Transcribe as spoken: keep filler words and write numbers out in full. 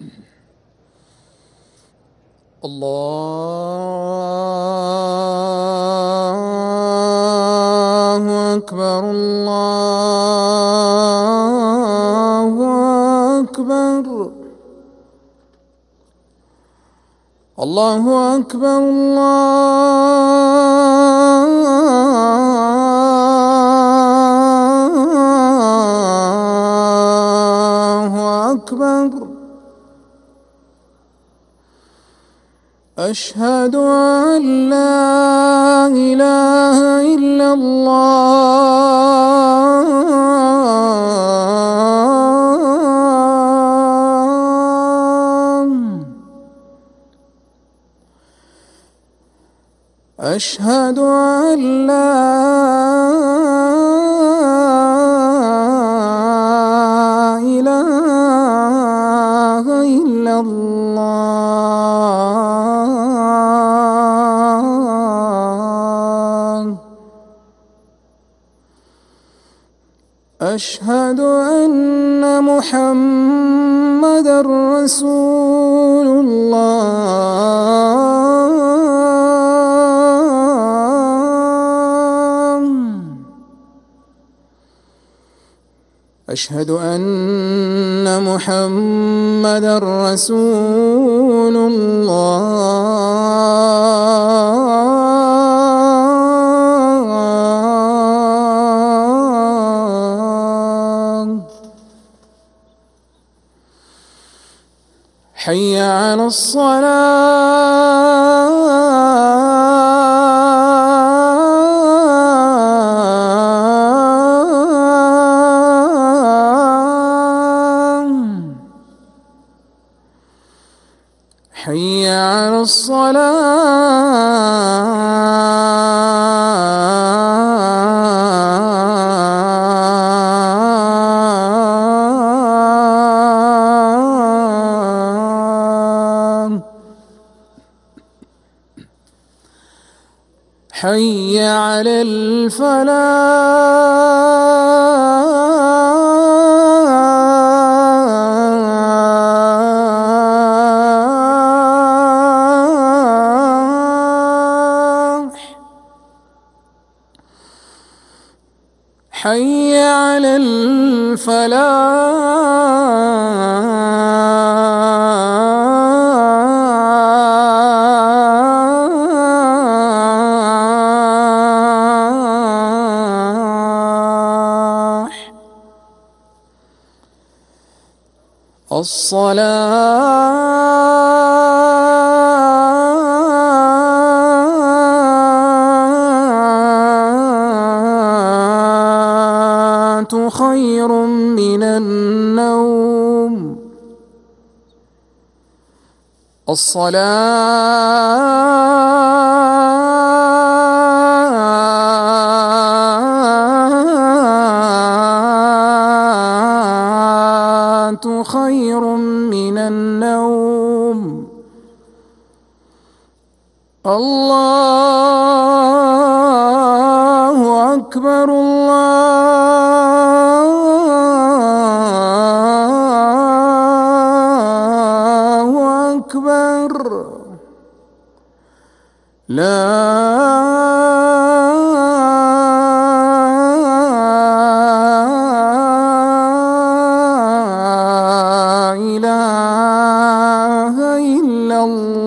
الله أكبر الله أكبر الله أكبر الله أكبر. أشهد أن لا إله إلا الله. أشهد أن لا إله إلا الله. أشهد أن محمدًا رسول الله. أشهد أن محمدًا رسول الله. حي على الصلاة. حي على الصلاة. حي على الفلاح. حي على الفلاح. الصلاة خير من النوم. الصلاة خير من النوم. الله أكبر الله أكبر. لا إله إلا الله.